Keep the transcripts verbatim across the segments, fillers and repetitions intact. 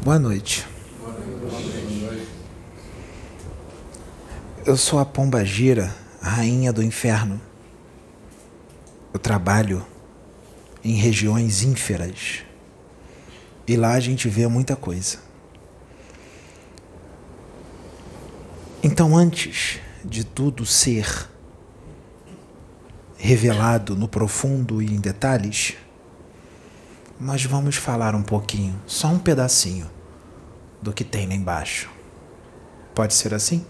Boa noite. Eu sou a Pombagira, a rainha do inferno. Eu trabalho em regiões ínferas. E lá a gente vê muita coisa. Então, antes de tudo ser revelado no profundo e em detalhes, nós vamos falar um pouquinho, só um pedacinho, do que tem lá embaixo. Pode ser assim?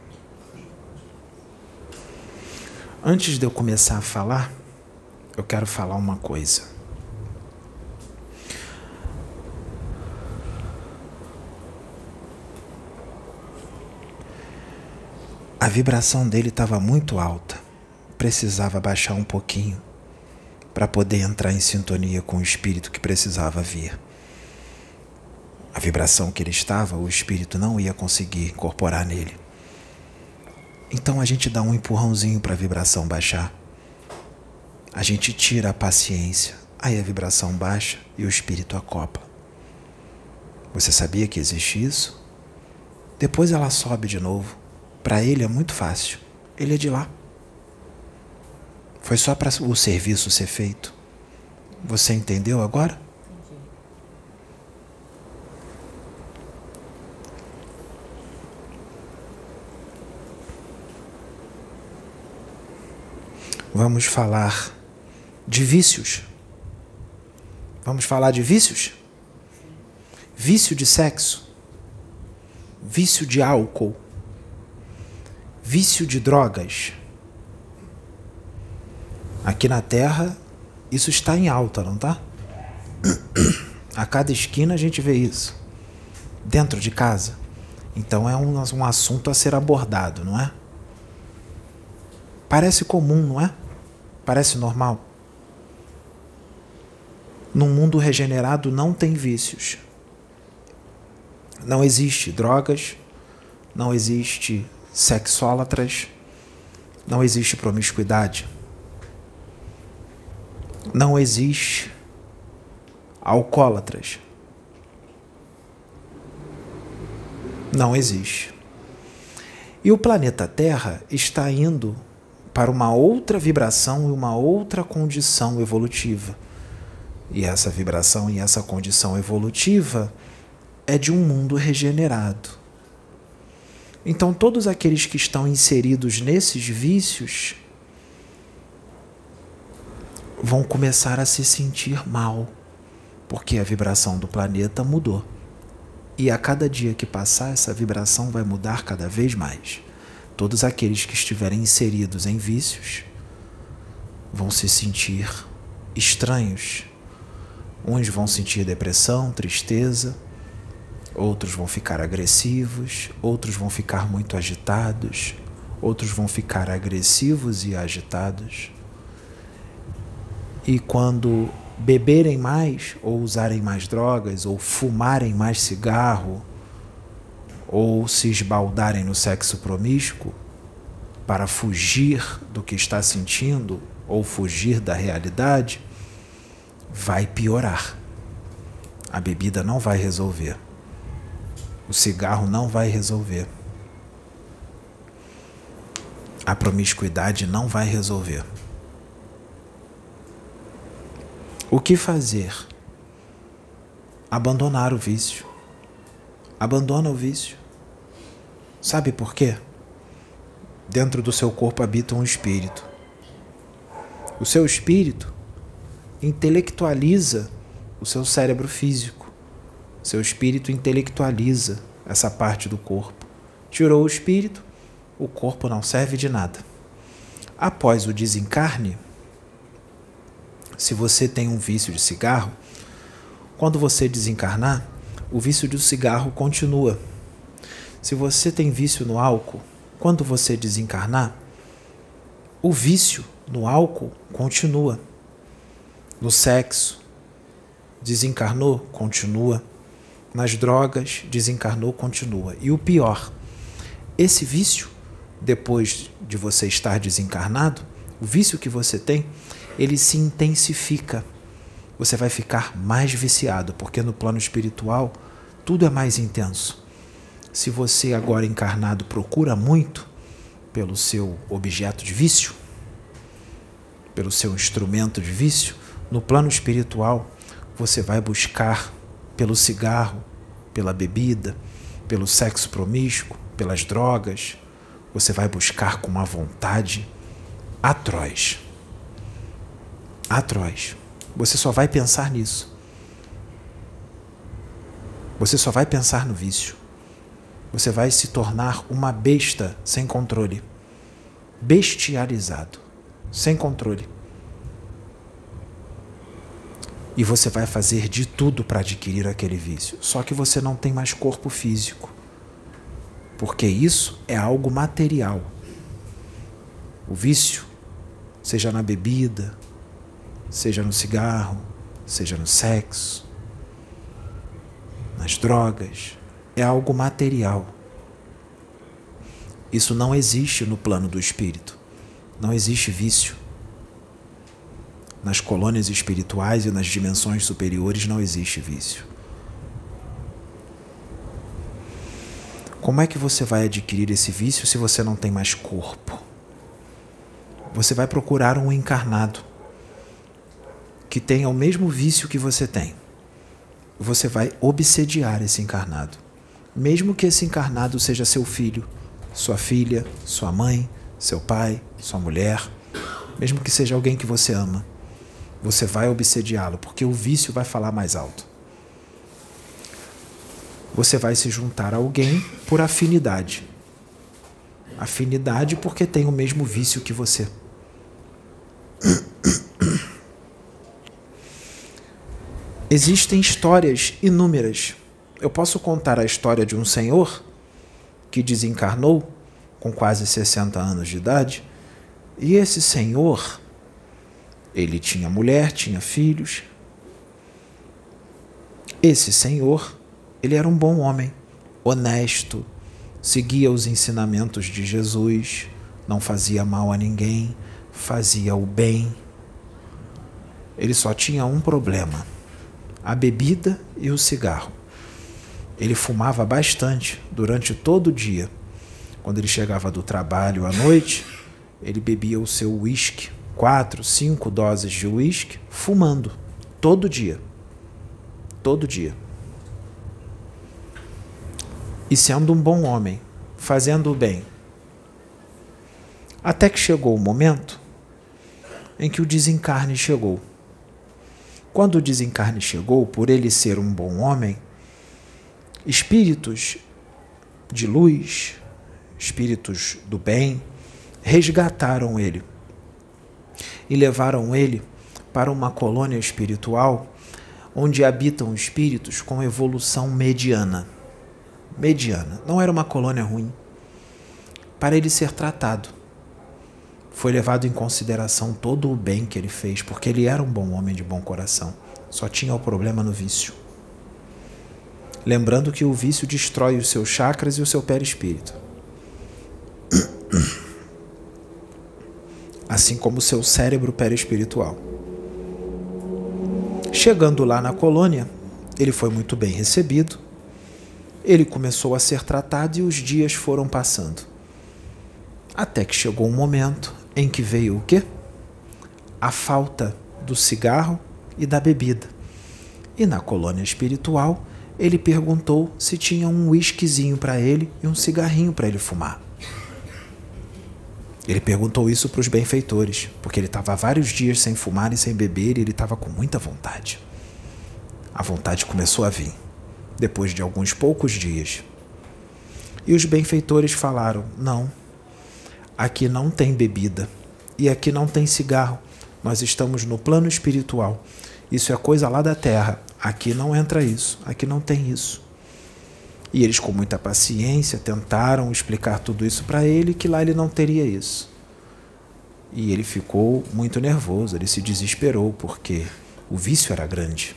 Antes de eu começar a falar, eu quero falar uma coisa. A vibração dele estava muito alta. Precisava baixar um pouquinho para poder entrar em sintonia com o espírito que precisava vir. A vibração que ele estava, o espírito não ia conseguir incorporar nele. Então a gente dá um empurrãozinho para a vibração baixar. A gente tira a paciência, aí a vibração baixa e o espírito acopla. Você sabia que existe isso? Depois ela sobe de novo. Para ele é muito fácil. Ele é de lá. Foi só para o serviço ser feito. Você entendeu agora? Vamos falar de vícios. Vamos falar de vícios? Vício de sexo. Vício de álcool. Vício de drogas. Aqui na Terra, isso está em alta, não tá? A cada esquina a gente vê isso. Dentro de casa. Então é um, um assunto a ser abordado, não é? Parece comum, não é? Parece normal. Num mundo regenerado não tem vícios. Não existe drogas, não existe sexólatras, não existe promiscuidade, não existe alcoólatras, não existe. E o planeta Terra está indo para uma outra vibração e uma outra condição evolutiva. E essa vibração e essa condição evolutiva é de um mundo regenerado. Então, todos aqueles que estão inseridos nesses vícios vão começar a se sentir mal, porque a vibração do planeta mudou. E a cada dia que passar, essa vibração vai mudar cada vez mais. Todos aqueles que estiverem inseridos em vícios vão se sentir estranhos. Uns vão sentir depressão, tristeza, outros vão ficar agressivos, outros vão ficar muito agitados, outros vão ficar agressivos e agitados. E quando beberem mais, ou usarem mais drogas, ou fumarem mais cigarro, ou se esbaldarem no sexo promíscuo, para fugir do que está sentindo, ou fugir da realidade, vai piorar. A bebida não vai resolver. O cigarro não vai resolver. A promiscuidade não vai resolver. O que fazer? Abandonar o vício. Abandona o vício. Sabe por quê? Dentro do seu corpo habita um espírito. O seu espírito intelectualiza o seu cérebro físico. Seu espírito intelectualiza essa parte do corpo. Tirou o espírito, o corpo não serve de nada. Após o desencarne, se você tem um vício de cigarro, quando você desencarnar, o vício do cigarro continua. Se você tem vício no álcool, quando você desencarnar, o vício no álcool continua. No sexo, desencarnou, continua. Nas drogas, desencarnou, continua. E o pior, esse vício, depois de você estar desencarnado, o vício que você tem, ele se intensifica. Você vai ficar mais viciado, porque no plano espiritual tudo é mais intenso. Se você agora encarnado procura muito pelo seu objeto de vício, pelo seu instrumento de vício, no plano espiritual você vai buscar pelo cigarro, pela bebida, pelo sexo promíscuo, pelas drogas. Você vai buscar com uma vontade atroz. Atroz. Você só vai pensar nisso. Você só vai pensar no vício. Você vai se tornar uma besta sem controle. Bestializado, sem controle. E você vai fazer de tudo para adquirir aquele vício. Só que você não tem mais corpo físico. Porque isso é algo material. O vício, seja na bebida, seja no cigarro, seja no sexo, nas drogas, é algo material. Isso não existe no plano do espírito. Não existe vício. Nas colônias espirituais e nas dimensões superiores não existe vício. Como é que você vai adquirir esse vício se você não tem mais corpo? Você vai procurar um encarnado que tenha o mesmo vício que você tem. Você vai obsediar esse encarnado. Mesmo que esse encarnado seja seu filho, sua filha, sua mãe, seu pai, sua mulher, mesmo que seja alguém que você ama, você vai obsediá-lo, porque o vício vai falar mais alto. Você vai se juntar a alguém por afinidade. Afinidade porque tem o mesmo vício que você. Existem histórias inúmeras. Eu posso contar a história de um senhor que desencarnou com quase sessenta anos de idade, e esse senhor, ele tinha mulher, tinha filhos. Esse senhor, ele era um bom homem, honesto, seguia os ensinamentos de Jesus, não fazia mal a ninguém, fazia o bem. Ele só tinha um problema: a bebida e o cigarro. Ele fumava bastante durante todo o dia. Quando ele chegava do trabalho à noite, ele bebia o seu uísque, quatro, cinco doses de uísque, fumando, todo dia. Todo dia. E sendo um bom homem, fazendo o bem. Até que chegou o momento em que o desencarne chegou. Quando o desencarne chegou, por ele ser um bom homem, espíritos de luz, espíritos do bem, resgataram ele e levaram ele para uma colônia espiritual onde habitam espíritos com evolução mediana. Mediana. Não era uma colônia ruim. Para ele ser tratado. Foi levado em consideração todo o bem que ele fez, porque ele era um bom homem de bom coração. Só tinha o problema no vício. Lembrando que o vício destrói os seus chakras e o seu perispírito. Assim como o seu cérebro perispiritual. Chegando lá na colônia, ele foi muito bem recebido. Ele começou a ser tratado e os dias foram passando. Até que chegou um momento em que veio o quê? A falta do cigarro e da bebida. E na colônia espiritual, ele perguntou se tinha um uísquezinho para ele e um cigarrinho para ele fumar. Ele perguntou isso para os benfeitores, porque ele estava há vários dias sem fumar e sem beber e ele estava com muita vontade. A vontade começou a vir, depois de alguns poucos dias. E os benfeitores falaram: não, aqui não tem bebida e aqui não tem cigarro. Nós estamos no plano espiritual. Isso é coisa lá da terra. Aqui não entra isso, aqui não tem isso. E eles, com muita paciência, tentaram explicar tudo isso para ele, que lá ele não teria isso. E ele ficou muito nervoso, ele se desesperou, porque o vício era grande.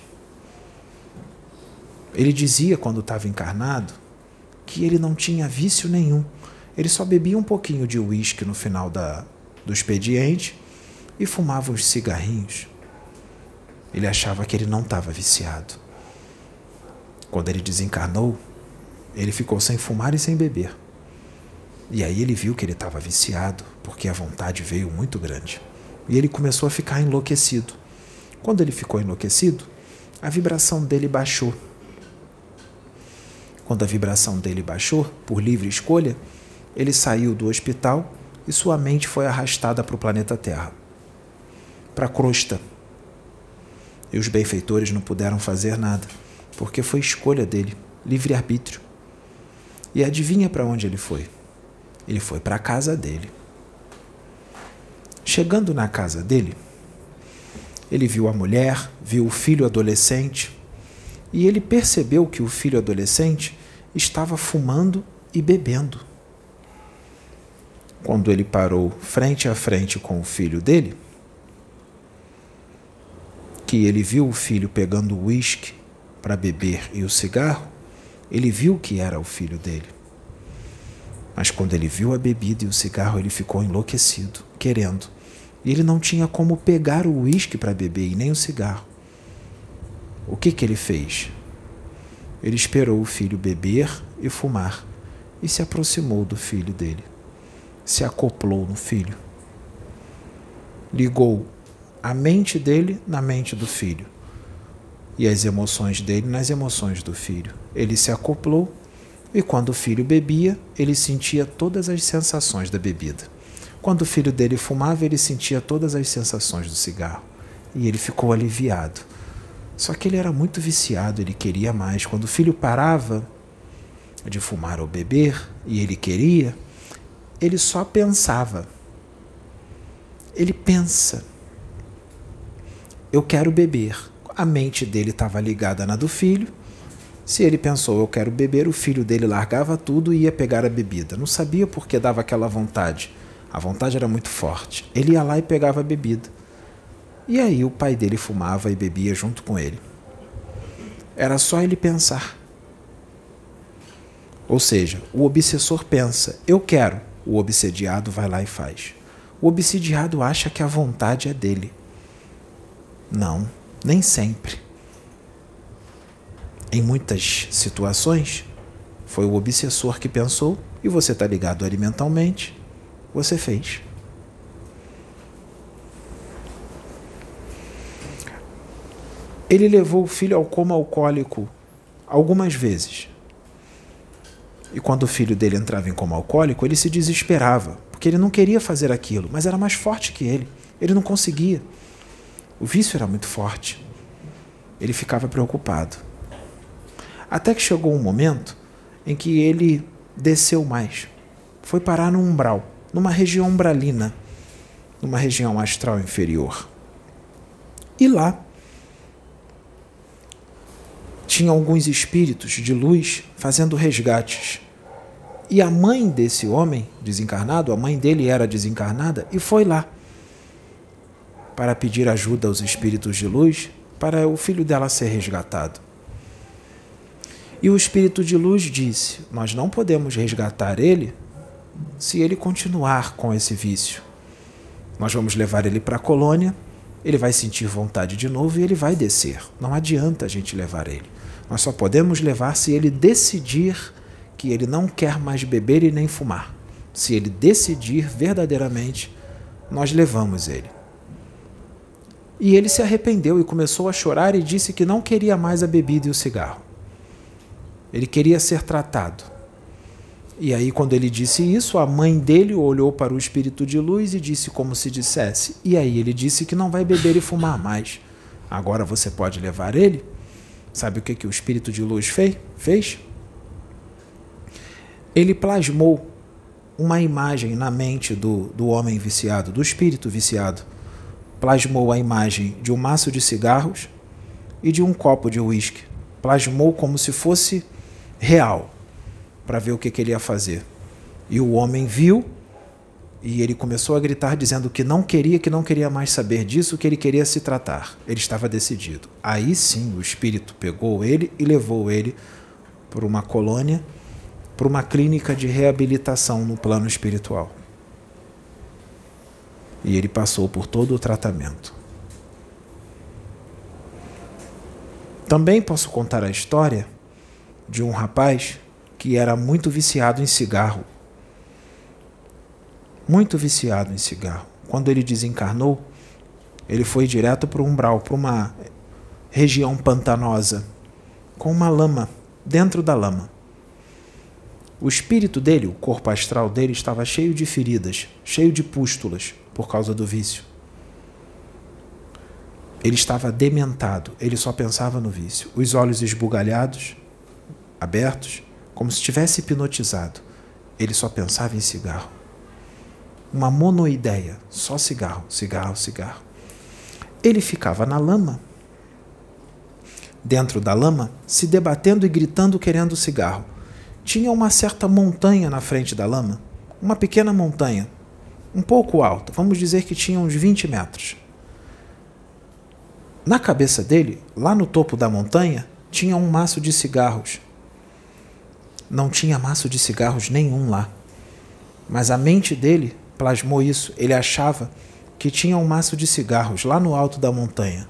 Ele dizia, quando estava encarnado, que ele não tinha vício nenhum. Ele só bebia um pouquinho de uísque no final da, do expediente e fumava uns cigarrinhos. Ele achava que ele não estava viciado. Quando ele desencarnou, ele ficou sem fumar e sem beber. E aí ele viu que ele estava viciado, porque a vontade veio muito grande. E ele começou a ficar enlouquecido. Quando ele ficou enlouquecido, a vibração dele baixou. Quando a vibração dele baixou, por livre escolha, ele saiu do hospital e sua mente foi arrastada para o planeta Terra, para a crosta. E os benfeitores não puderam fazer nada, porque foi escolha dele, livre-arbítrio. E adivinha para onde ele foi? Ele foi para a casa dele. Chegando na casa dele, ele viu a mulher, viu o filho adolescente, e ele percebeu que o filho adolescente estava fumando e bebendo. Quando ele parou frente a frente com o filho dele, que ele viu o filho pegando o uísque para beber e o cigarro, ele viu que era o filho dele. Mas quando ele viu a bebida e o cigarro, ele ficou enlouquecido, querendo. E ele não tinha como pegar o uísque para beber e nem o cigarro. O que que ele fez? Ele esperou o filho beber e fumar e se aproximou do filho dele. Se acoplou no filho. Ligou a mente dele na mente do filho e as emoções dele nas emoções do filho. Ele se acoplou e quando o filho bebia, ele sentia todas as sensações da bebida. Quando o filho dele fumava, ele sentia todas as sensações do cigarro. E ele ficou aliviado. Só que ele era muito viciado, ele queria mais. Quando o filho parava de fumar ou beber, e ele queria, ele só pensava. Ele pensa. Eu quero beber. A mente dele estava ligada na do filho. Se ele pensou, eu quero beber, o filho dele largava tudo e ia pegar a bebida. Não sabia por que dava aquela vontade. A vontade era muito forte. Ele ia lá e pegava a bebida. E aí o pai dele fumava e bebia junto com ele. Era só ele pensar. Ou seja, o obsessor pensa, eu quero. O obsediado vai lá e faz. O obsidiado acha que a vontade é dele. Não, nem sempre. Em muitas situações, foi o obsessor que pensou e você está ligado alimentalmente. Você fez. Ele levou o filho ao coma alcoólico algumas vezes. E quando o filho dele entrava em coma alcoólico, ele se desesperava, porque ele não queria fazer aquilo, mas era mais forte que ele. Ele não conseguia. O vício era muito forte. Ele ficava preocupado. Até que chegou um momento em que ele desceu mais. Foi parar no umbral. Numa região umbralina, numa região astral inferior. E lá tinha alguns espíritos de luz fazendo resgates. E a mãe desse homem desencarnado, a mãe dele era desencarnada, e foi lá para pedir ajuda aos espíritos de luz para o filho dela ser resgatado. E o espírito de luz disse, nós não podemos resgatar ele se ele continuar com esse vício. Nós vamos levar ele para a colônia, ele vai sentir vontade de novo e ele vai descer. Não adianta a gente levar ele. Nós só podemos levar se ele decidir que ele não quer mais beber e nem fumar. Se ele decidir verdadeiramente, nós levamos ele. E ele se arrependeu e começou a chorar e disse que não queria mais a bebida e o cigarro. Ele queria ser tratado. E aí, quando ele disse isso, a mãe dele olhou para o espírito de luz e disse como se dissesse. E aí ele disse que não vai beber e fumar mais. Agora você pode levar ele? Sabe o que, que o espírito de luz fez? fez? Ele plasmou uma imagem na mente do, do homem viciado, do espírito viciado. Plasmou a imagem de um maço de cigarros e de um copo de uísque. Plasmou como se fosse real, para ver o que, que ele ia fazer. E o homem viu, e ele começou a gritar dizendo que não queria, que não queria mais saber disso, que ele queria se tratar. Ele estava decidido. Aí sim o espírito pegou ele e levou ele para uma colônia, para uma clínica de reabilitação no plano espiritual. E ele passou por todo o tratamento. Também posso contar a história de um rapaz que era muito viciado em cigarro. Muito viciado em cigarro. Quando ele desencarnou, ele foi direto para o umbral, para uma região pantanosa, com uma lama, dentro da lama. O espírito dele, o corpo astral dele, estava cheio de feridas, cheio de pústulas, por causa do vício. Ele estava dementado, ele só pensava no vício. Os olhos esbugalhados, abertos, como se estivesse hipnotizado. Ele só pensava em cigarro. Uma monoideia, só cigarro, cigarro, cigarro. Ele ficava na lama, dentro da lama, se debatendo e gritando querendo cigarro. Tinha uma certa montanha na frente da lama, uma pequena montanha, um pouco alta, vamos dizer que tinha uns vinte metros. Na cabeça dele, lá no topo da montanha, tinha um maço de cigarros. Não tinha maço de cigarros nenhum lá, mas a mente dele plasmou isso. Ele achava que tinha um maço de cigarros lá no alto da montanha.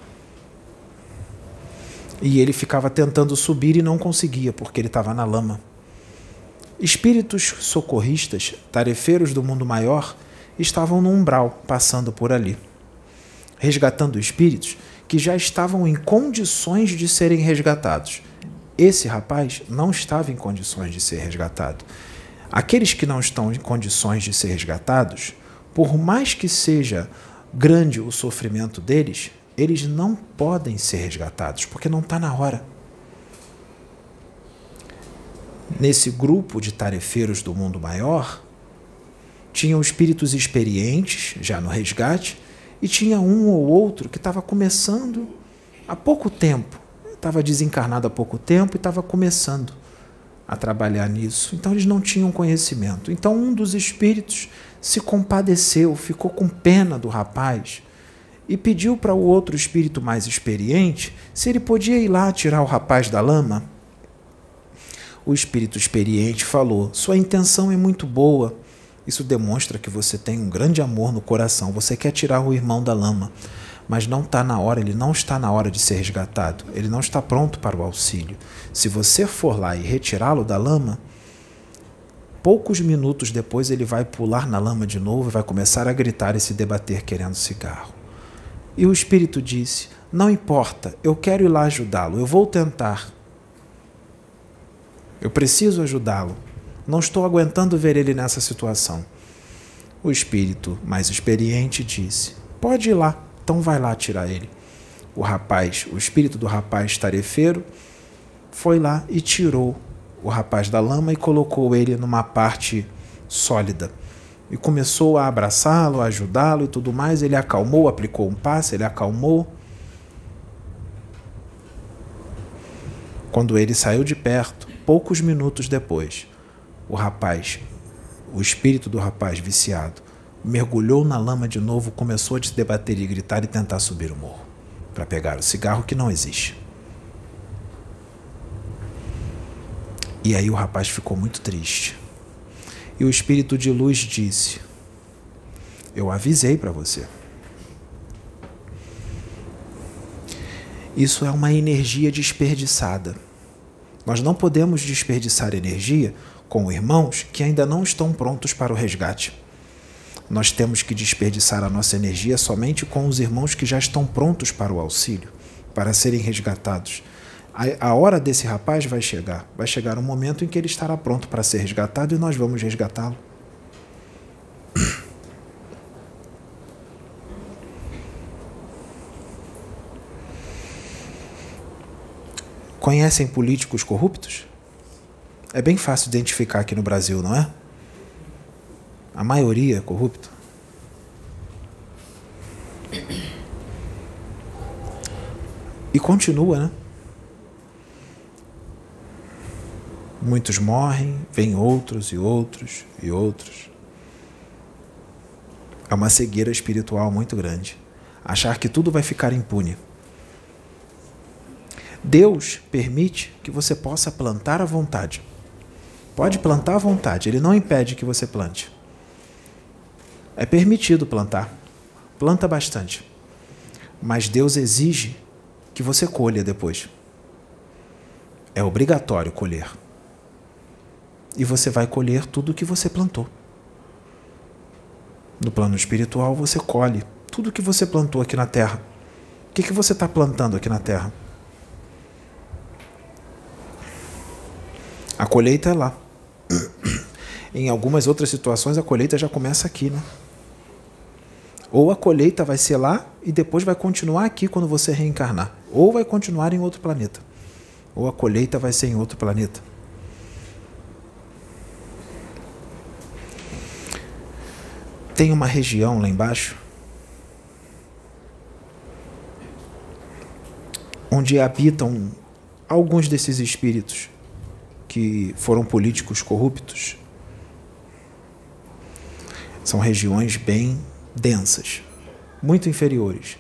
E ele ficava tentando subir e não conseguia, porque ele estava na lama. Espíritos socorristas, tarefeiros do mundo maior, estavam no umbral, passando por ali, resgatando espíritos que já estavam em condições de serem resgatados. Esse rapaz não estava em condições de ser resgatado. Aqueles que não estão em condições de ser resgatados, por mais que seja grande o sofrimento deles, eles não podem ser resgatados, porque não está na hora. Nesse grupo de tarefeiros do mundo maior, tinham espíritos experientes, já no resgate, e tinha um ou outro que estava começando há pouco tempo, estava desencarnado há pouco tempo e estava começando a trabalhar nisso. Então eles não tinham conhecimento. Então um dos espíritos se compadeceu, ficou com pena do rapaz e pediu para o outro espírito mais experiente se ele podia ir lá tirar o rapaz da lama. O espírito experiente falou: sua intenção é muito boa, isso demonstra que você tem um grande amor no coração, você quer tirar o irmão da lama, mas não está na hora, ele não está na hora de ser resgatado, ele não está pronto para o auxílio. Se você for lá e retirá-lo da lama, poucos minutos depois ele vai pular na lama de novo e vai começar a gritar e se debater querendo cigarro. E o espírito disse: não importa, eu quero ir lá ajudá-lo, eu vou tentar. Eu preciso ajudá-lo. Não estou aguentando ver ele nessa situação. O espírito mais experiente disse: pode ir lá, então vai lá tirar ele. O rapaz, o espírito do rapaz tarefeiro, foi lá e tirou o rapaz da lama e colocou ele numa parte sólida. E começou a abraçá-lo, a ajudá-lo e tudo mais. Ele acalmou, aplicou um passe, ele acalmou. Quando ele saiu de perto, poucos minutos depois, o rapaz, o espírito do rapaz viciado, mergulhou na lama de novo, começou a se debater e gritar e tentar subir o morro para pegar o cigarro que não existe. E aí o rapaz ficou muito triste. E o espírito de luz disse: eu avisei para você. Isso é uma energia desperdiçada. Nós não podemos desperdiçar energia com irmãos que ainda não estão prontos para o resgate. Nós temos que desperdiçar a nossa energia somente com os irmãos que já estão prontos para o auxílio, para serem resgatados. A, a hora desse rapaz vai chegar. Vai chegar um momento em que ele estará pronto para ser resgatado e nós vamos resgatá-lo. Conhecem políticos corruptos? É bem fácil identificar aqui no Brasil, não é? A maioria é corrupta. E continua, né? Muitos morrem, vêm outros e outros e outros. É uma cegueira espiritual muito grande. Achar que tudo vai ficar impune. Deus permite que você possa plantar à vontade. Pode plantar à vontade, Ele não impede que você plante. É permitido plantar. Planta bastante. Mas Deus exige que você colha depois. É obrigatório colher. E você vai colher tudo o que você plantou. No plano espiritual, você colhe tudo o que você plantou aqui na Terra. O que, que você está plantando aqui na Terra? A colheita é lá. Em algumas outras situações, a colheita já começa aqui, né? Ou a colheita vai ser lá e depois vai continuar aqui quando você reencarnar. Ou vai continuar em outro planeta. Ou a colheita vai ser em outro planeta. Tem uma região lá embaixo onde habitam alguns desses espíritos que foram políticos corruptos. São regiões bem densas, muito inferiores.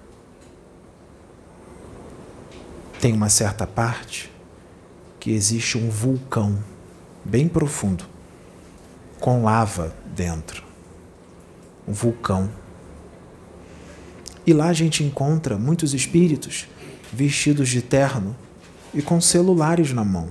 Tem uma certa parte que existe um vulcão bem profundo, com lava dentro. Um vulcão. E lá a gente encontra muitos espíritos vestidos de terno e com celulares na mão.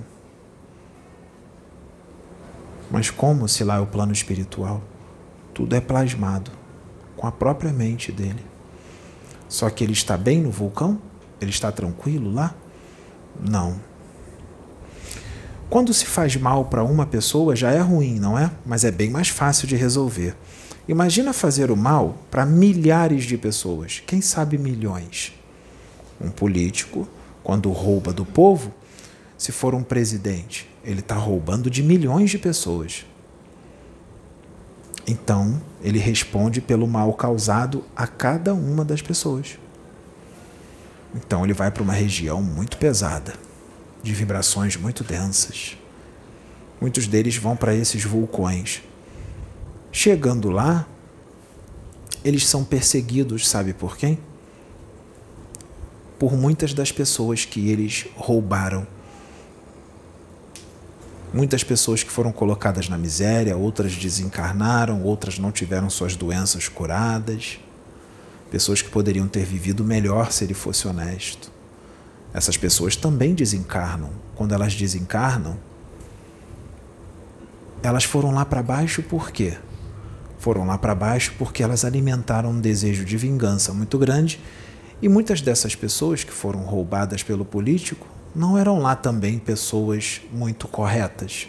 Mas como se lá é o plano espiritual, tudo é plasmado com a própria mente dele. Só que ele está bem no vulcão? Ele está tranquilo lá? Não. Quando se faz mal para uma pessoa já é ruim, não é? Mas é bem mais fácil de resolver. Imagina fazer o mal para milhares de pessoas, quem sabe milhões. Um político, quando rouba do povo, se for um presidente, ele está roubando de milhões de pessoas. Então, ele responde pelo mal causado a cada uma das pessoas. Então, ele vai para uma região muito pesada, de vibrações muito densas. Muitos deles vão para esses vulcões. Chegando lá, eles são perseguidos, sabe por quem? Por muitas das pessoas que eles roubaram. Muitas pessoas que foram colocadas na miséria, outras desencarnaram, outras não tiveram suas doenças curadas. Pessoas que poderiam ter vivido melhor se ele fosse honesto. Essas pessoas também desencarnam. Quando elas desencarnam, elas foram lá para baixo por quê? Foram lá para baixo porque elas alimentaram um desejo de vingança muito grande e muitas dessas pessoas que foram roubadas pelo político não eram lá também pessoas muito corretas.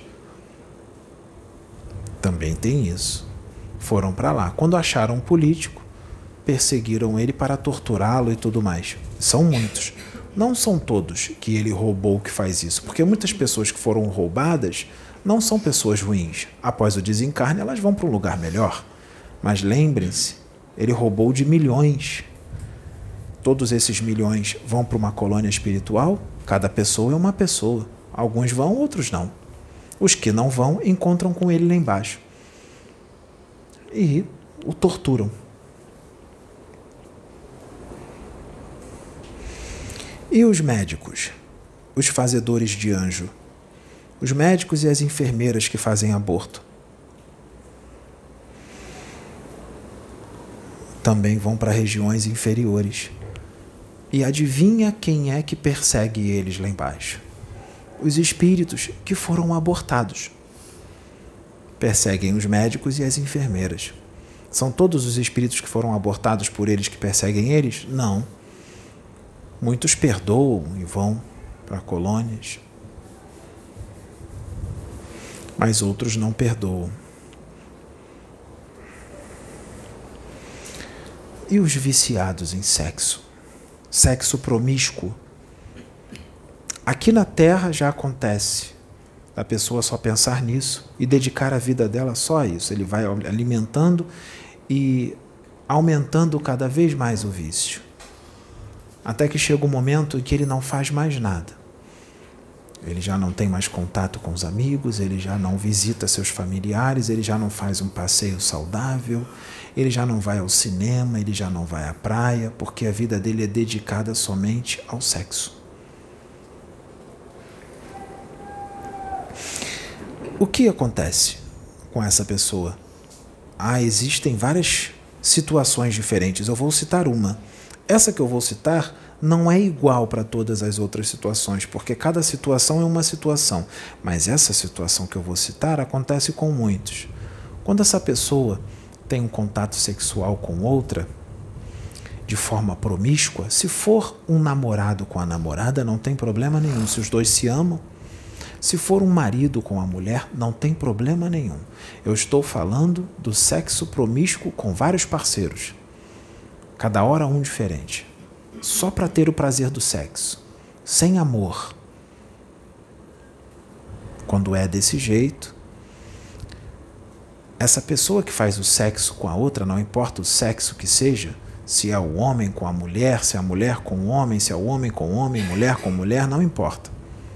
Também tem isso. Foram para lá. Quando acharam um político, perseguiram ele para torturá-lo e tudo mais. São muitos. Não são todos que ele roubou que faz isso, porque muitas pessoas que foram roubadas não são pessoas ruins. Após o desencarne, elas vão para um lugar melhor. Mas lembrem-se, ele roubou de milhões. Todos esses milhões vão para uma colônia espiritual? Cada pessoa é uma pessoa. Alguns vão, outros não. Os que não vão, encontram com ele lá embaixo. E o torturam. E os médicos? Os fazedores de anjo? Os médicos e as enfermeiras que fazem aborto também vão para regiões inferiores. E adivinha quem é que persegue eles lá embaixo? Os espíritos que foram abortados. Perseguem os médicos e as enfermeiras. São todos os espíritos que foram abortados por eles que perseguem eles? Não. Muitos perdoam e vão para colônias. Mas outros não perdoam. E os viciados em sexo? Sexo promíscuo? Aqui na Terra já acontece. A pessoa só pensar nisso e dedicar a vida dela só a isso. Ele vai alimentando e aumentando cada vez mais o vício. Até que chega um momento em que ele não faz mais nada. Ele já não tem mais contato com os amigos, ele já não visita seus familiares, ele já não faz um passeio saudável, ele já não vai ao cinema, ele já não vai à praia, porque a vida dele é dedicada somente ao sexo. O que acontece com essa pessoa? Ah, existem várias situações diferentes. Eu vou citar uma. Essa que eu vou citar não é igual para todas as outras situações, porque cada situação é uma situação. Mas essa situação que eu vou citar acontece com muitos. Quando essa pessoa tem um contato sexual com outra, de forma promíscua, se for um namorado com a namorada, não tem problema nenhum. Se os dois se amam, se for um marido com a mulher, não tem problema nenhum. Eu estou falando do sexo promíscuo com vários parceiros. Cada hora um diferente. Só para ter o prazer do sexo. Sem amor. Quando é desse jeito, essa pessoa que faz o sexo com a outra, não importa o sexo que seja, se é o homem com a mulher, se é a mulher com o homem, se é o homem com o homem, mulher com mulher, não importa.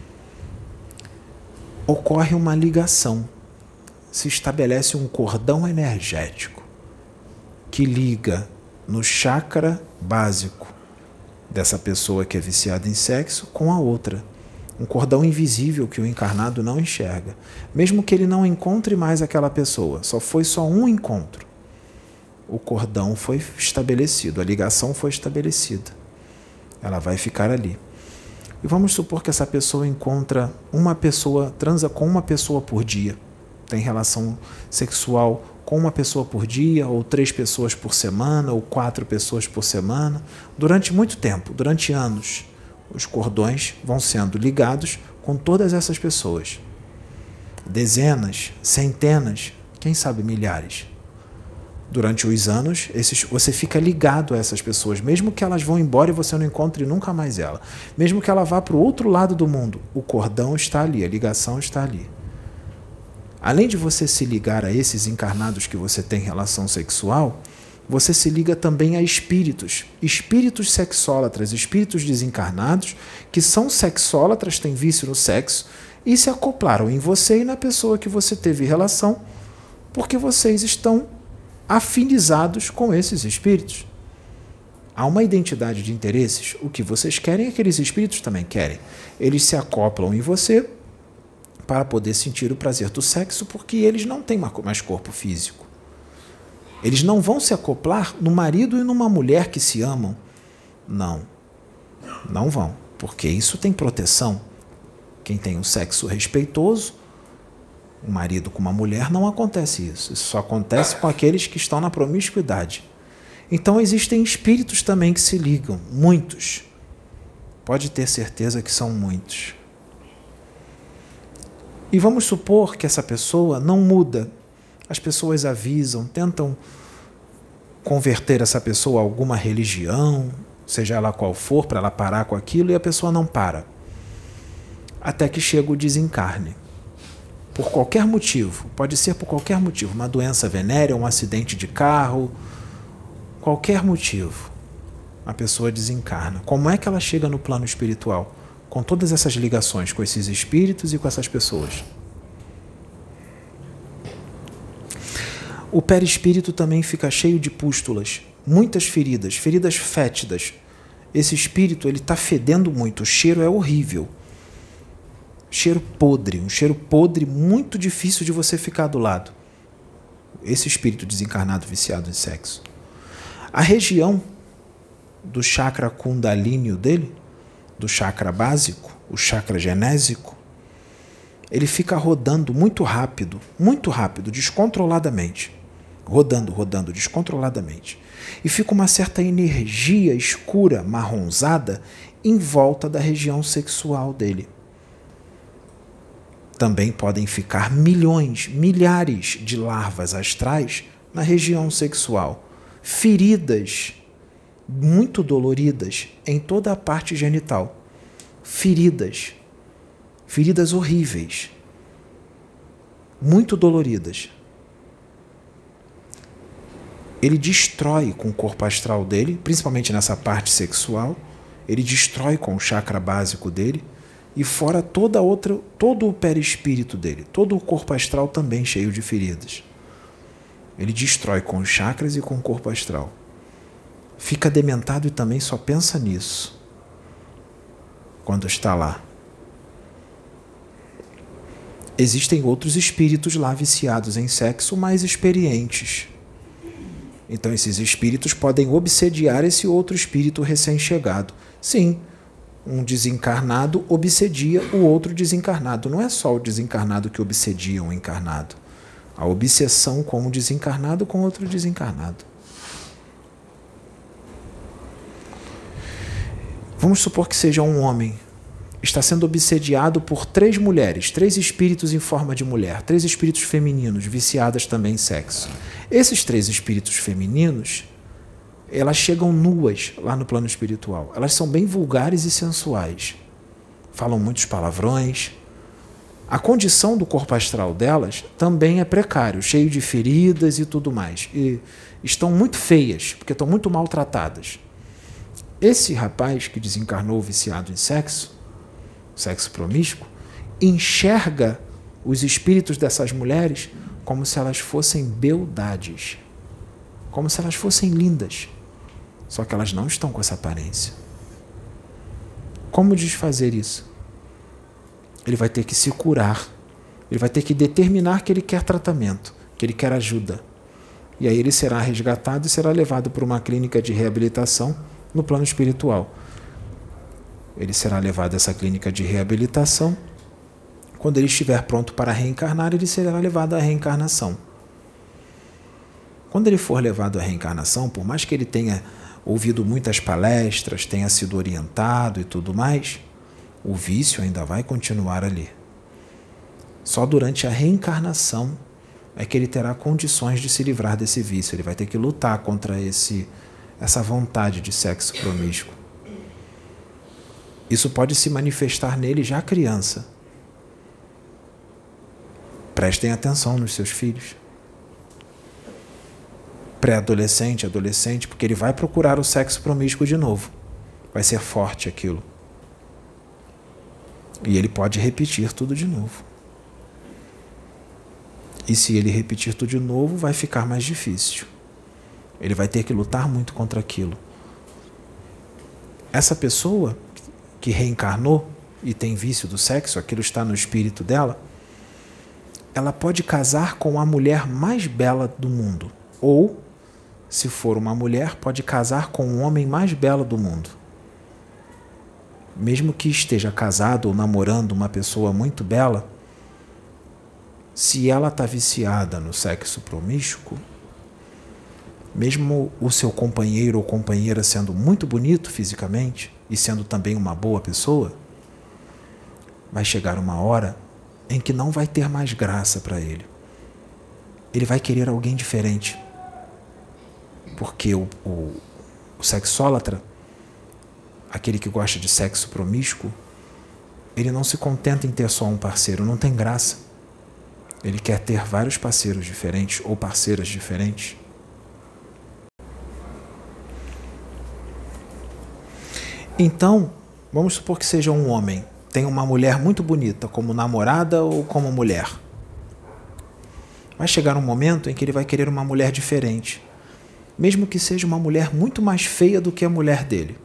Ocorre uma ligação, se estabelece um cordão energético que liga no chakra básico dessa pessoa que é viciada em sexo com a outra. Um cordão invisível que o encarnado não enxerga. Mesmo que ele não encontre mais aquela pessoa, só foi só um encontro. O cordão foi estabelecido, a ligação foi estabelecida. Ela vai ficar ali. E vamos supor que essa pessoa encontra uma pessoa, transa com uma pessoa por dia, tem relação sexual com uma pessoa por dia, ou três pessoas por semana, ou quatro pessoas por semana, durante muito tempo, durante anos. Os cordões vão sendo ligados com todas essas pessoas. Dezenas, centenas, quem sabe milhares. Durante os anos, esses, você fica ligado a essas pessoas, mesmo que elas vão embora e você não encontre nunca mais ela. Mesmo que ela vá para o outro lado do mundo, o cordão está ali, a ligação está ali. Além de você se ligar a esses encarnados que você tem relação sexual, você se liga também a espíritos, espíritos sexólatras, espíritos desencarnados, que são sexólatras, têm vício no sexo, e se acoplaram em você e na pessoa que você teve relação, porque vocês estão afinizados com esses espíritos. Há uma identidade de interesses. O que vocês querem, aqueles espíritos também querem. Eles se acoplam em você para poder sentir o prazer do sexo, porque eles não têm mais corpo físico. Eles não vão se acoplar no marido e numa mulher que se amam. Não. Não vão, porque isso tem proteção. Quem tem um sexo respeitoso, um marido com uma mulher, não acontece isso. Isso só acontece com aqueles que estão na promiscuidade. Então existem espíritos também que se ligam, muitos. Pode ter certeza que são muitos. E vamos supor que essa pessoa não muda. As pessoas avisam, tentam converter essa pessoa a alguma religião, seja ela qual for, para ela parar com aquilo, e a pessoa não para. Até que chega o desencarne. Por qualquer motivo, pode ser por qualquer motivo, uma doença venérea, um acidente de carro, qualquer motivo, a pessoa desencarna. Como é que ela chega no plano espiritual? Com todas essas ligações com esses espíritos e com essas pessoas. O perispírito também fica cheio de pústulas, muitas feridas, feridas fétidas. Esse espírito ele está fedendo muito, o cheiro é horrível. Cheiro podre, um cheiro podre muito difícil de você ficar do lado. Esse espírito desencarnado viciado em sexo. A região do chakra kundalíneo dele, do chakra básico, o chakra genésico, ele fica rodando muito rápido, muito rápido, descontroladamente. Rodando, rodando, descontroladamente. E fica uma certa energia escura, marronzada, em volta da região sexual dele. Também podem ficar milhões, milhares de larvas astrais na região sexual, feridas muito doloridas em toda a parte genital. Feridas, feridas horríveis, muito doloridas. Ele destrói com o corpo astral dele, principalmente nessa parte sexual, ele destrói com o chakra básico dele, e fora toda outra, todo o perispírito dele, todo o corpo astral também cheio de feridas. Ele destrói com os chakras e com o corpo astral. Fica dementado e também só pensa nisso quando está lá. Existem outros espíritos lá viciados em sexo mais experientes. Então esses espíritos podem obsediar esse outro espírito recém-chegado. Sim, um desencarnado obsedia o outro desencarnado. Não é só o desencarnado que obsedia um encarnado. A obsessão com um desencarnado com outro desencarnado. Vamos supor que seja um homem. Está sendo obsediado por três mulheres, três espíritos em forma de mulher, três espíritos femininos, viciadas também em sexo. Esses três espíritos femininos, elas chegam nuas lá no plano espiritual. Elas são bem vulgares e sensuais. Falam muitos palavrões. A condição do corpo astral delas também é precário, cheio de feridas e tudo mais. E estão muito feias, porque estão muito maltratadas. Esse rapaz que desencarnou viciado em sexo, sexo promíscuo, enxerga os espíritos dessas mulheres como se elas fossem beldades, como se elas fossem lindas, só que elas não estão com essa aparência. Como desfazer isso? Ele vai ter que se curar, ele vai ter que determinar que ele quer tratamento, que ele quer ajuda, e aí ele será resgatado e será levado para uma clínica de reabilitação no plano espiritual. Ele será levado a essa clínica de reabilitação. Quando ele estiver pronto para reencarnar, ele será levado à reencarnação. Quando ele for levado à reencarnação, por mais que ele tenha ouvido muitas palestras, tenha sido orientado e tudo mais, o vício ainda vai continuar ali. Só durante a reencarnação é que ele terá condições de se livrar desse vício. Ele vai ter que lutar contra esse, essa vontade de sexo promíscuo. Isso pode se manifestar nele já criança. Prestem atenção nos seus filhos. Pré-adolescente, adolescente, porque ele vai procurar o sexo promíscuo de novo. Vai ser forte aquilo. E ele pode repetir tudo de novo. E se ele repetir tudo de novo, vai ficar mais difícil. Ele vai ter que lutar muito contra aquilo. Essa pessoa que reencarnou e tem vício do sexo, aquilo está no espírito dela, ela pode casar com a mulher mais bela do mundo. Ou, se for uma mulher, pode casar com o homem mais belo do mundo. Mesmo que esteja casado ou namorando uma pessoa muito bela, se ela está viciada no sexo promíscuo, mesmo o seu companheiro ou companheira sendo muito bonito fisicamente e sendo também uma boa pessoa, vai chegar uma hora em que não vai ter mais graça para ele. Ele vai querer alguém diferente. Porque o, o, o sexólatra, aquele que gosta de sexo promíscuo, ele não se contenta em ter só um parceiro, não tem graça. Ele quer ter vários parceiros diferentes ou parceiras diferentes. Então, vamos supor que seja um homem, tem uma mulher muito bonita como namorada ou como mulher. Vai chegar um momento em que ele vai querer uma mulher diferente, mesmo que seja uma mulher muito mais feia do que a mulher dele.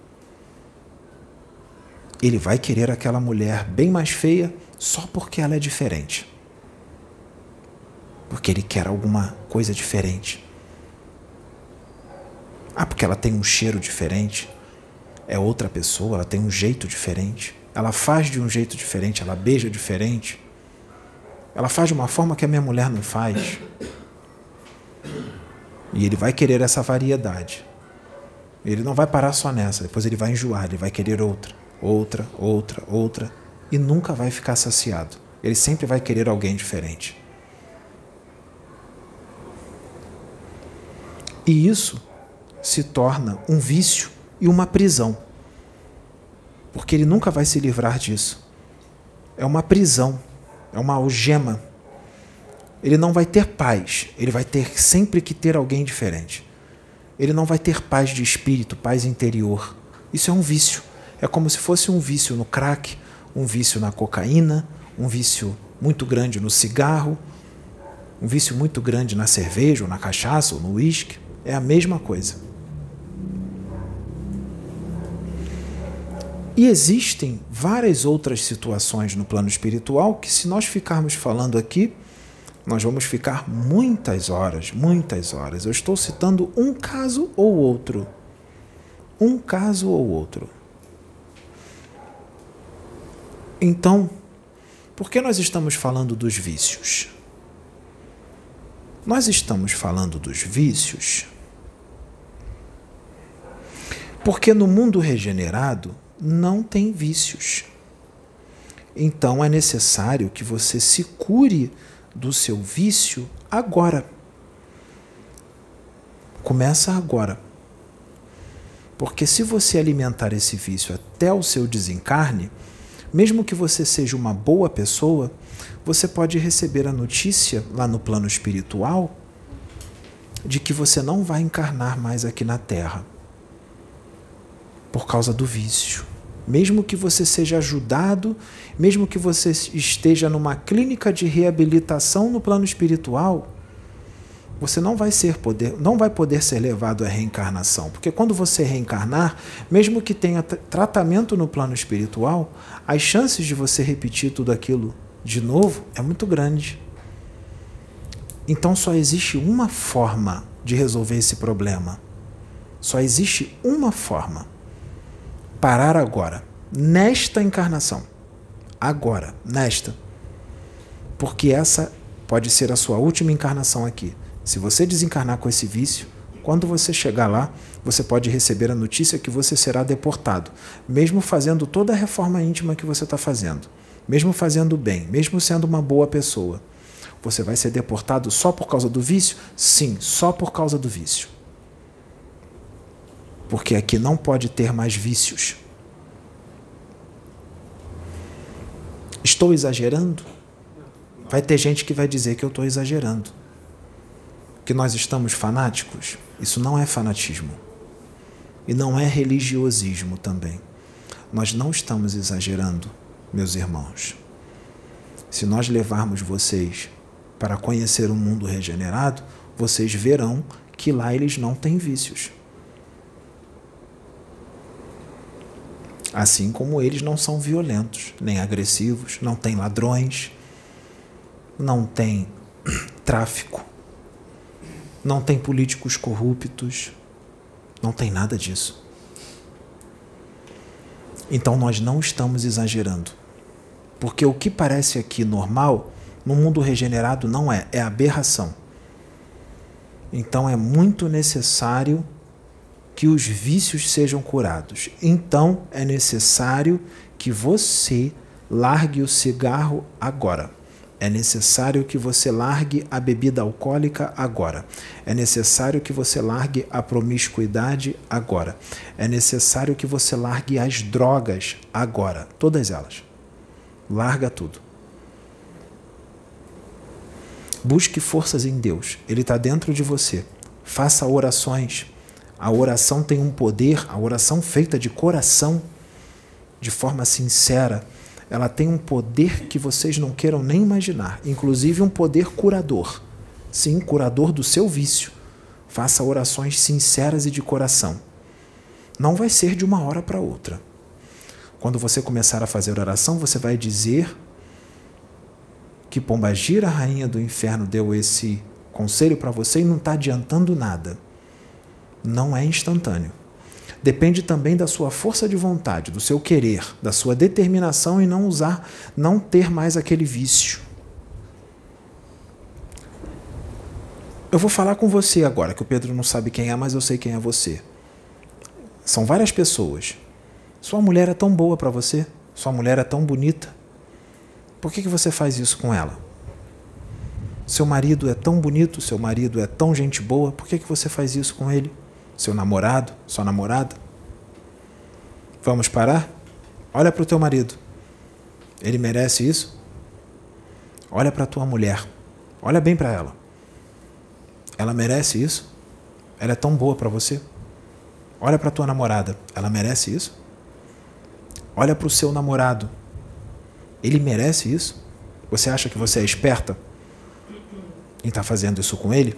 Ele vai querer aquela mulher bem mais feia só porque ela é diferente. Porque ele quer alguma coisa diferente. Ah, porque ela tem um cheiro diferente. É outra pessoa, ela tem um jeito diferente. Ela faz de um jeito diferente, ela beija diferente. Ela faz de uma forma que a minha mulher não faz. E ele vai querer essa variedade. Ele não vai parar só nessa, depois ele vai enjoar, ele vai querer outra, outra, outra, outra, e nunca vai ficar saciado. Ele sempre vai querer alguém diferente. E isso se torna um vício e uma prisão. Porque ele nunca vai se livrar disso. É uma prisão, é uma algema. Ele não vai ter paz, ele vai ter sempre que ter alguém diferente. Ele não vai ter paz de espírito, paz interior. Isso é um vício. É como se fosse um vício no crack, um vício na cocaína, um vício muito grande no cigarro, um vício muito grande na cerveja, ou na cachaça, ou no uísque. É a mesma coisa. E existem várias outras situações no plano espiritual que, se nós ficarmos falando aqui, Nós vamos ficar muitas horas, muitas horas. Eu estou citando um caso ou outro. Um caso ou outro. Então, por que nós estamos falando dos vícios? Nós estamos falando dos vícios porque no mundo regenerado não tem vícios. Então é necessário que você se cure do seu vício agora. Começa agora. Porque se você alimentar esse vício até o seu desencarne, mesmo que você seja uma boa pessoa, você pode receber a notícia lá no plano espiritual de que você não vai encarnar mais aqui na Terra por causa do vício. Mesmo que você seja ajudado, mesmo que você esteja numa clínica de reabilitação no plano espiritual, você não vai ser poder, não vai poder ser levado à reencarnação, porque quando você reencarnar, mesmo que tenha tratamento no plano espiritual, as chances de você repetir tudo aquilo de novo é muito grande. Então só existe uma forma de resolver esse problema. Só existe uma forma. Parar agora, nesta encarnação. Agora, nesta. Porque essa pode ser a sua última encarnação aqui. Se você desencarnar com esse vício, quando você chegar lá, você pode receber a notícia que você será deportado, mesmo fazendo toda a reforma íntima que você está fazendo, mesmo fazendo bem, mesmo sendo uma boa pessoa. Você vai ser deportado só por causa do vício? Sim, só por causa do vício. Porque aqui não pode ter mais vícios. Estou exagerando? Vai ter gente que vai dizer que eu estou exagerando. Que nós estamos fanáticos? Isso não é fanatismo. E não é religiosismo também. Nós não estamos exagerando, meus irmãos. Se nós levarmos vocês para conhecer o mundo regenerado, vocês verão que lá eles não têm vícios. Assim como eles não são violentos, nem agressivos, não tem ladrões, não tem tráfico, não tem políticos corruptos, não tem nada disso. Então nós não estamos exagerando, porque o que parece aqui normal, no mundo regenerado não é, é aberração. Então é muito necessário que os vícios sejam curados. Então é necessário que você largue o cigarro agora. É necessário que você largue a bebida alcoólica agora. É necessário que você largue a promiscuidade agora. É necessário que você largue as drogas agora. Todas elas. Larga tudo. Busque forças em Deus. Ele está dentro de você. Faça orações. A oração tem um poder, a oração feita de coração, de forma sincera, ela tem um poder que vocês não queiram nem imaginar, inclusive um poder curador. Sim, curador do seu vício. Faça orações sinceras e de coração. Não vai ser de uma hora para outra. Quando você começar a fazer oração, você vai dizer que Pombagira, a rainha do inferno, deu esse conselho para você e não está adiantando nada. Não é instantâneo. Depende também da sua força de vontade, do seu querer, da sua determinação em não usar, não ter mais aquele vício. Eu vou falar com você agora, que o Pedro não sabe quem é, mas eu sei quem é você. São várias pessoas. Sua mulher é tão boa para você, sua mulher é tão bonita. Por que que você faz isso com ela? Seu marido é tão bonito, seu marido é tão gente boa, por que que você faz isso com ele? Seu namorado, sua namorada? Vamos parar? Olha para o teu marido. Ele merece isso? Olha para a tua mulher. Olha bem para ela. Ela merece isso? Ela é tão boa para você? Olha para a tua namorada. Ela merece isso? Olha para o seu namorado. Ele merece isso? Você acha que você é esperta em estar fazendo isso com ele?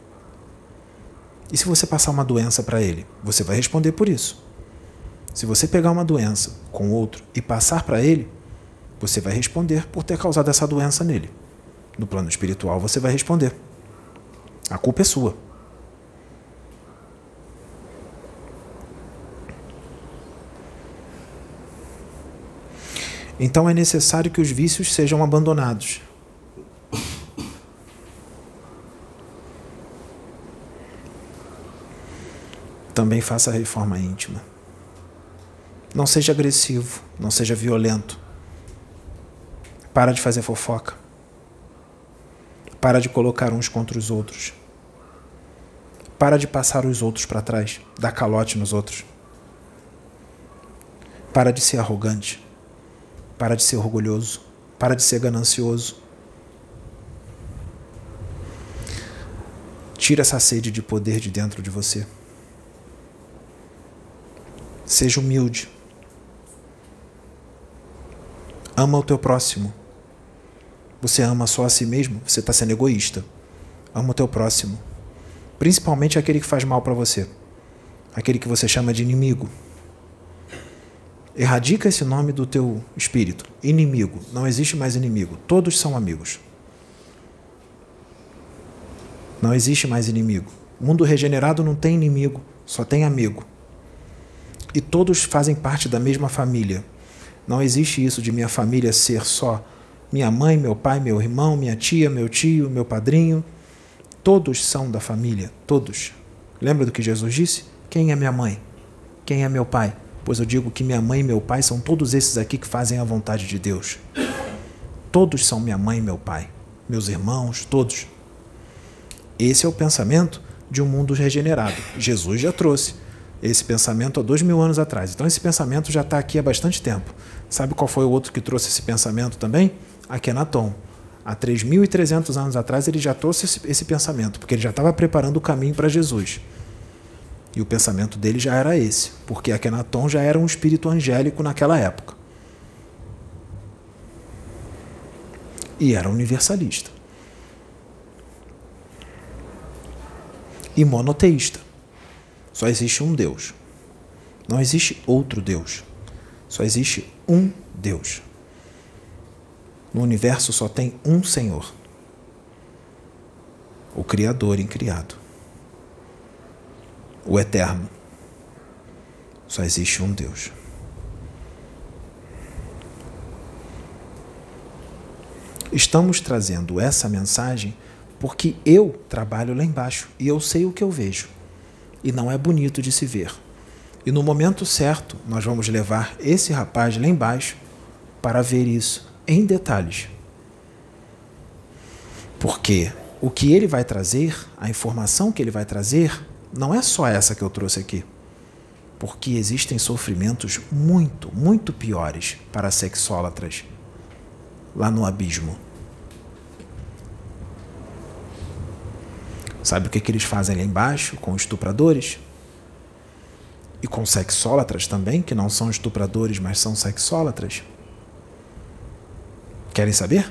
E se você passar uma doença para ele, você vai responder por isso. Se você pegar uma doença com outro e passar para ele, você vai responder por ter causado essa doença nele. No plano espiritual você vai responder. A culpa é sua. Então é necessário que os vícios sejam abandonados. Também faça a reforma íntima. Não seja agressivo, não seja violento. Para de fazer fofoca. Para de colocar uns contra os outros. Para de passar os outros para trás, dar calote nos outros. Para de ser arrogante. Para de ser orgulhoso. Para de ser ganancioso. Tira essa sede de poder de dentro de você. Seja humilde. Ama o teu próximo. Você ama só a si mesmo, você está sendo egoísta. Ama o teu próximo. Principalmente aquele que faz mal para você. Aquele que você chama de inimigo. Erradica esse nome do teu espírito. Inimigo. Não existe mais inimigo. Todos são amigos. Não existe mais inimigo. O mundo regenerado não tem inimigo, só tem amigo. E todos fazem parte da mesma família. Não existe isso de minha família ser só minha mãe, meu pai, meu irmão, minha tia, meu tio, meu padrinho. Todos são da família, todos. Lembra do que Jesus disse? Quem é minha mãe? Quem é meu pai? Pois eu digo que minha mãe e meu pai são todos esses aqui que fazem a vontade de Deus. Todos são minha mãe e meu pai. Meus irmãos, todos. Esse é o pensamento de um mundo regenerado. Jesus já trouxe esse pensamento há dois mil anos atrás. Então esse pensamento já está aqui há bastante tempo. Sabe qual foi o outro que trouxe esse pensamento também? Akhenaton. Há três mil e trezentos anos atrás ele já trouxe esse, esse pensamento, porque ele já estava preparando o caminho para Jesus. E o pensamento dele já era esse, porque Akhenaton já era um espírito angélico naquela época. E era universalista. E monoteísta. Só existe um Deus. Não existe outro Deus. Só existe um Deus. No universo só tem um Senhor. O Criador incriado. O Eterno. Só existe um Deus. Estamos trazendo essa mensagem porque eu trabalho lá embaixo e eu sei o que eu vejo. E não é bonito de se ver. E no momento certo, nós vamos levar esse rapaz lá embaixo para ver isso em detalhes. Porque o que ele vai trazer, a informação que ele vai trazer, não é só essa que eu trouxe aqui. Porque existem sofrimentos muito, muito piores para sexólatras lá no abismo. Sabe o que, que eles fazem lá embaixo com estupradores? E com sexólatras também, que não são estupradores, mas são sexólatras? Querem saber?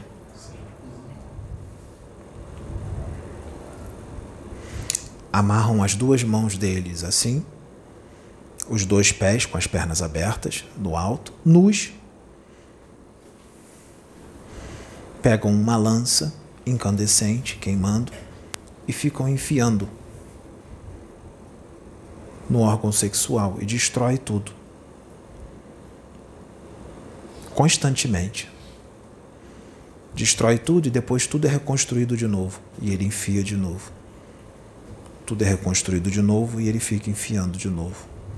Amarram as duas mãos deles assim, os dois pés com as pernas abertas, no alto, nus. Pegam uma lança incandescente, queimando, e ficam enfiando no órgão sexual e destrói tudo. Constantemente. Destrói tudo e depois tudo é reconstruído de novo. E ele enfia de novo. Tudo é reconstruído de novo e ele fica enfiando de novo.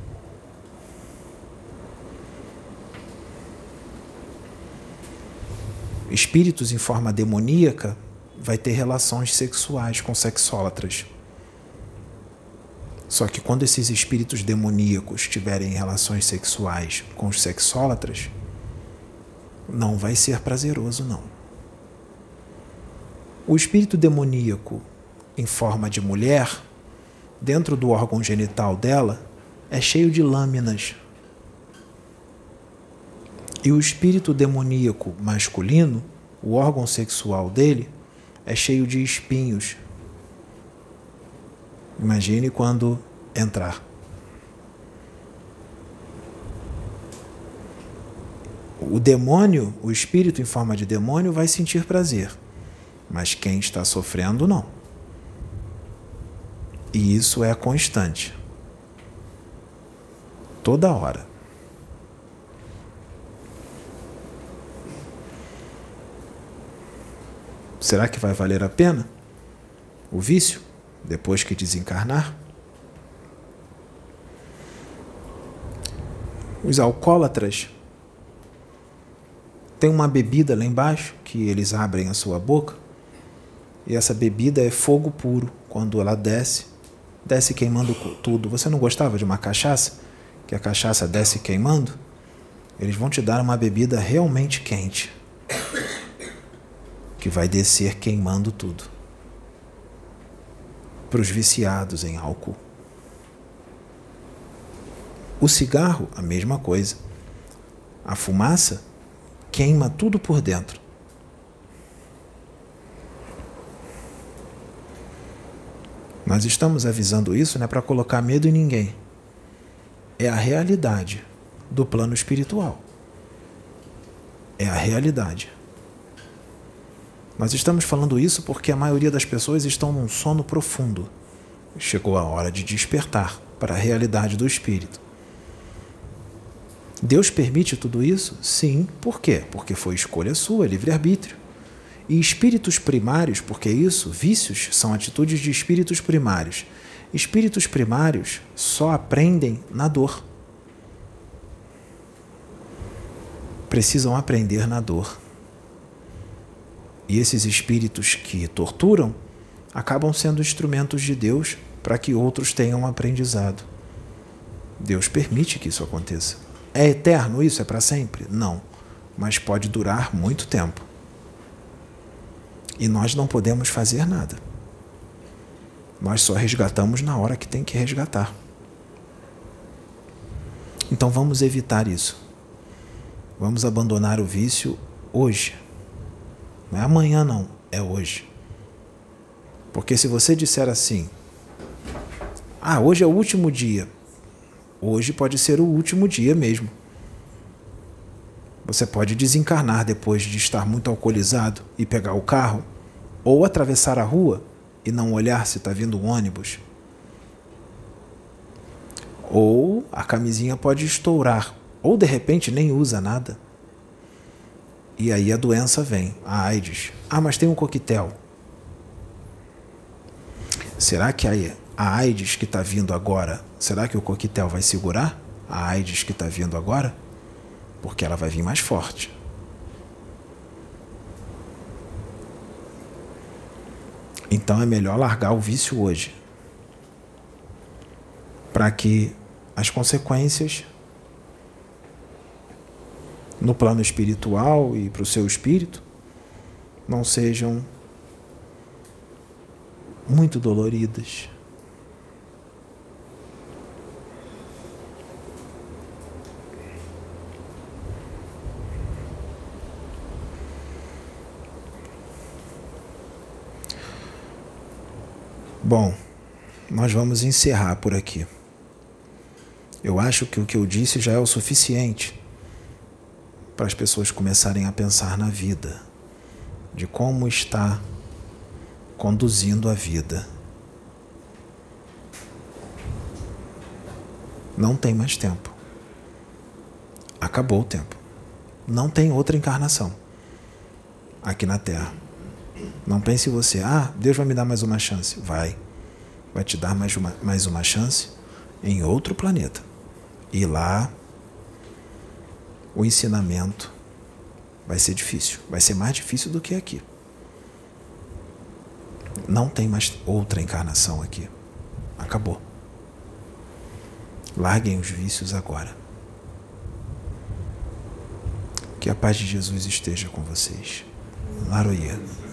Espíritos em forma demoníaca vai ter relações sexuais com sexólatras. Só que quando esses espíritos demoníacos tiverem relações sexuais com os sexólatras, não vai ser prazeroso, não. O espírito demoníaco em forma de mulher, dentro do órgão genital dela, é cheio de lâminas. E o espírito demoníaco masculino, o órgão sexual dele, é cheio de espinhos. Imagine quando entrar. O demônio, o espírito em forma de demônio, vai sentir prazer. Mas quem está sofrendo, não. E isso é constante. Toda hora. Será que vai valer a pena o vício depois que desencarnar? Os alcoólatras têm uma bebida lá embaixo que eles abrem a sua boca e essa bebida é fogo puro. Quando ela desce, desce queimando tudo. Você não gostava de uma cachaça? Que a cachaça desce queimando? Eles vão te dar uma bebida realmente quente que vai descer queimando tudo. Para os viciados em álcool. O cigarro, a mesma coisa. A fumaça queima tudo por dentro. Nós estamos avisando isso, não é para colocar medo em ninguém. É a realidade do plano espiritual. É a realidade. Nós estamos falando isso porque a maioria das pessoas estão num sono profundo. Chegou a hora de despertar para a realidade do espírito. Deus permite tudo isso? Sim. Por quê? Porque foi escolha sua, livre-arbítrio. E espíritos primários, porque isso, vícios, são atitudes de espíritos primários. Espíritos primários só aprendem na dor. Precisam aprender na dor. E esses espíritos que torturam acabam sendo instrumentos de Deus para que outros tenham um aprendizado. Deus permite que isso aconteça. É eterno isso? É para sempre? Não. Mas pode durar muito tempo. E nós não podemos fazer nada. Nós só resgatamos na hora que tem que resgatar. Então vamos evitar isso. Vamos abandonar o vício hoje. Não é amanhã não, é hoje. Porque se você disser assim, ah, hoje é o último dia. Hoje pode ser o último dia mesmo. Você pode desencarnar depois de estar muito alcoolizado e pegar o carro, ou atravessar a rua e não olhar se está vindo um ônibus. Ou a camisinha pode estourar, ou de repente nem usa nada. E aí a doença vem, a AIDS. Ah, mas tem um coquetel. Será que aí a AIDS que está vindo agora, será que o coquetel vai segurar a AIDS que está vindo agora? Porque ela vai vir mais forte. Então é melhor largar o vício hoje, para que as consequências no plano espiritual e para o seu espírito não sejam muito doloridas. Bom, nós vamos encerrar por aqui. Eu acho que o que eu disse já é o suficiente para as pessoas começarem a pensar na vida, de como está conduzindo a vida. Não tem mais tempo. Acabou o tempo. Não tem outra encarnação aqui na Terra. Não pense você, ah, Deus vai me dar mais uma chance. Vai. Vai te dar mais uma, mais uma chance em outro planeta. E lá o ensinamento vai ser difícil. Vai ser mais difícil do que aqui. Não tem mais outra encarnação aqui. Acabou. Larguem os vícios agora. Que a paz de Jesus esteja com vocês. Laroia.